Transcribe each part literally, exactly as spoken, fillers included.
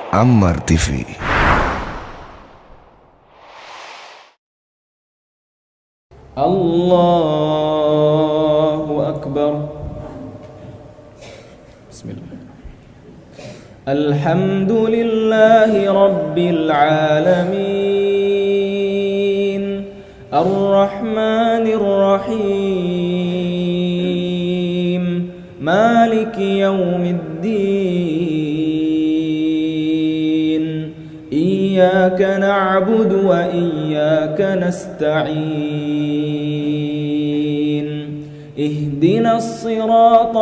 Ammar T V. الله أكبر. بسم الله. الحمد لله رب العالمين الرحمن الرحيم مالك يوم الدين إياك نعبد وإياك نستعين اهدنا الصراط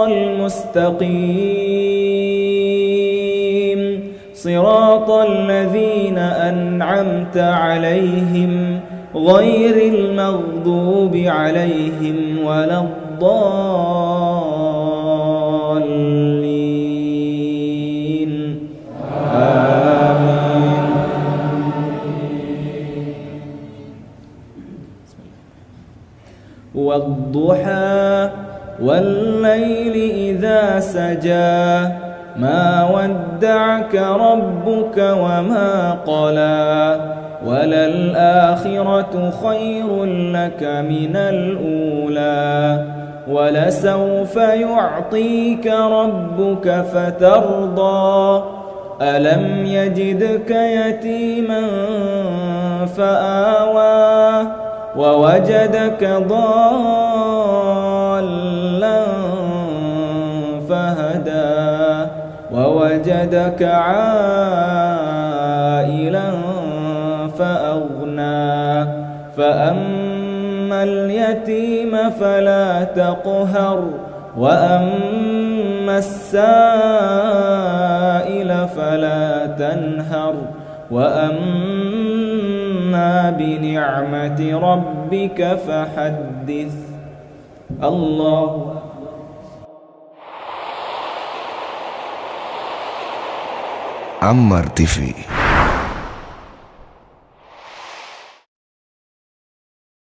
المستقيم صراط الذين أنعمت عليهم غير المغضوب عليهم ولا الضالين آمين. والضحى والليل إذا سجى ما ودعك ربك وما قلى وللآخرة خير لك من الأولى ولسوف يعطيك ربك فترضى ألم يجدك يتيما فآوى ووجدك ضالا فهدى ووجدك عائلا فأغنى فأما اليتيم فلا تقهر وأما السائل فلا تنهر وأما بنعمة ربك فحدث. الله Ammar T V.